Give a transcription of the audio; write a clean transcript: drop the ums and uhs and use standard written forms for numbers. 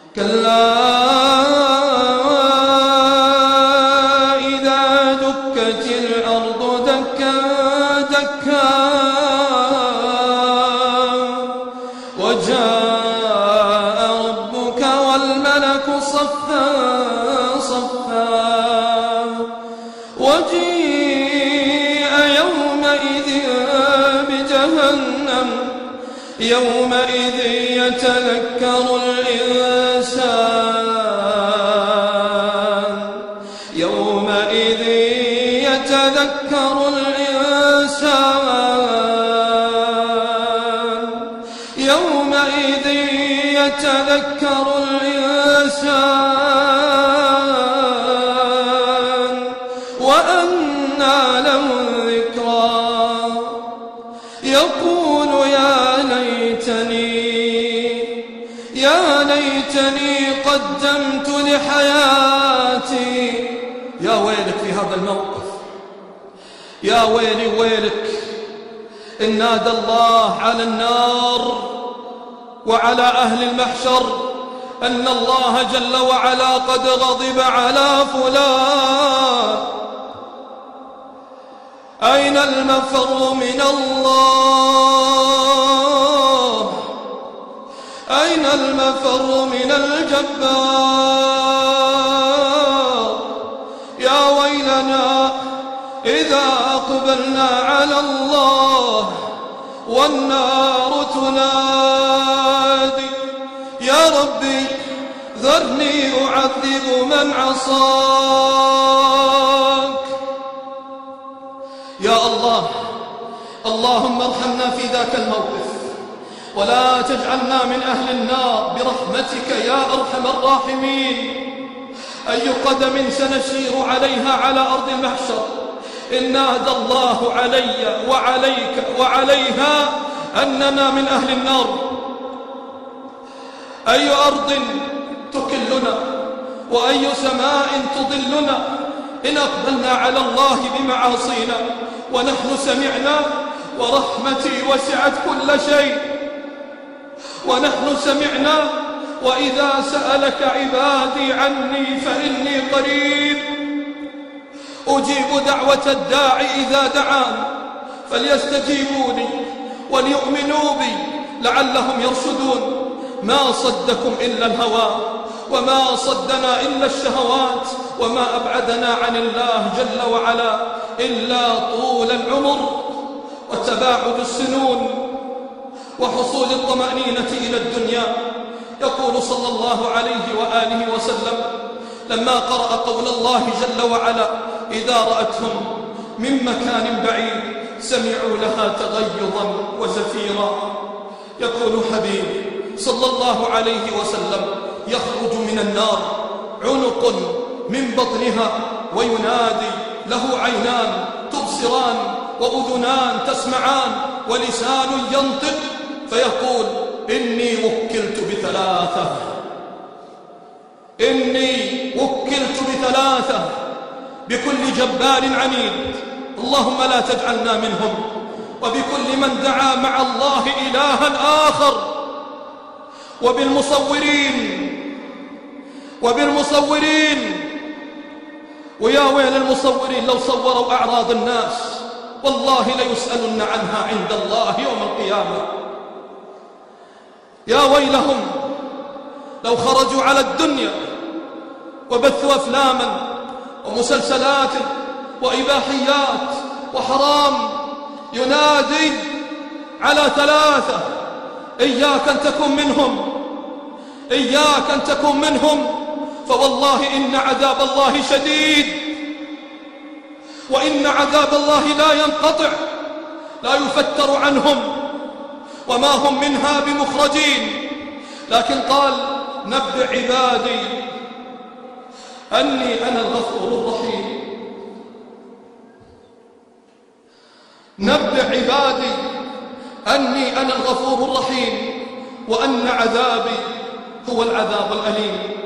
كلا إذا دكت الأرض دكا دكا وجاء ربك والملك صفا صفا وجيء يومئذ بجهنم يومئذ يتذكر الإنسان يومئذ يتذكر الإنسان يومئذ يتذكر الإنسان وأنى له الذكرى يقول يا ليتني قدمت لحياتي. يا ويلك في هذا الموقف، يا ويلي ويلك إن نادى الله على النار وعلى أهل المحشر أن الله جل وعلا قد غضب على فلان. أين المفر من الله؟ أين المفر من الجبار؟ يا ويلنا إذا أقبلنا على الله والنار تنادي يا ربي ذرني أعذب من عصاك. يا الله، اللهم ارحمنا في ذاك الموقف ولا تجعلنا من أهل النار برحمتك يا أرحم الراحمين. أي قدم سنسير عليها على أرض المحشر إن نادى الله علي وعليك وعليها أننا من أهل النار. أي أرض تكلنا وأي سماء تضلنا إن أقبلنا على الله بمعاصينا ونحن سمعنا ورحمتي وسعت كل شيء ونحن سمعنا وإذا سألك عبادي عني فإني قريب أجيب دعوة الداعي إذا دعان فليستجيبوا لي وليؤمنوا بي لعلهم يرشدون. ما صدكم إلا الهوى وما صدنا إلا الشهوات وما أبعدنا عن الله جل وعلا إلا طول العمر وتباعد السنون وحصول الطمأنينة إلى الدنيا. يقول صلى الله عليه وآله وسلم لما قرأ قول الله جل وعلا إذا رأتهم من مكان بعيد سمعوا لها تغيظا وزفيرا. يقول حبيبي صلى الله عليه وسلم يخرج من النار عنق من بطنها وينادي له عينان تبصران وأذنان تسمعان ولسان ينطق فيقول إني وكلت بثلاثة، إني وكلت بثلاثة بكل جبار عنيد اللهم لا تجعلنا منهم وبكل من دعا مع الله إلها آخر وبالمصورين ويا ويل المصورين لو صوروا أعراض الناس والله ليسألن عنها عند الله يوم القيامة. يا ويلهم لو خرجوا على الدنيا وبثوا أفلاما ومسلسلات وإباحيات وحرام ينادي على ثلاثة إياك أن تكن منهم، إياك أن تكن منهم فوالله إن عذاب الله شديد وإن عذاب الله لا ينقطع لا يفتر عنهم وما هم منها بمخرجين. لكن قال نبئ عبادي أني أنا الغفور الرحيم، نبئ عبادي أني أنا الغفور الرحيم وأن عذابي هو العذاب الأليم.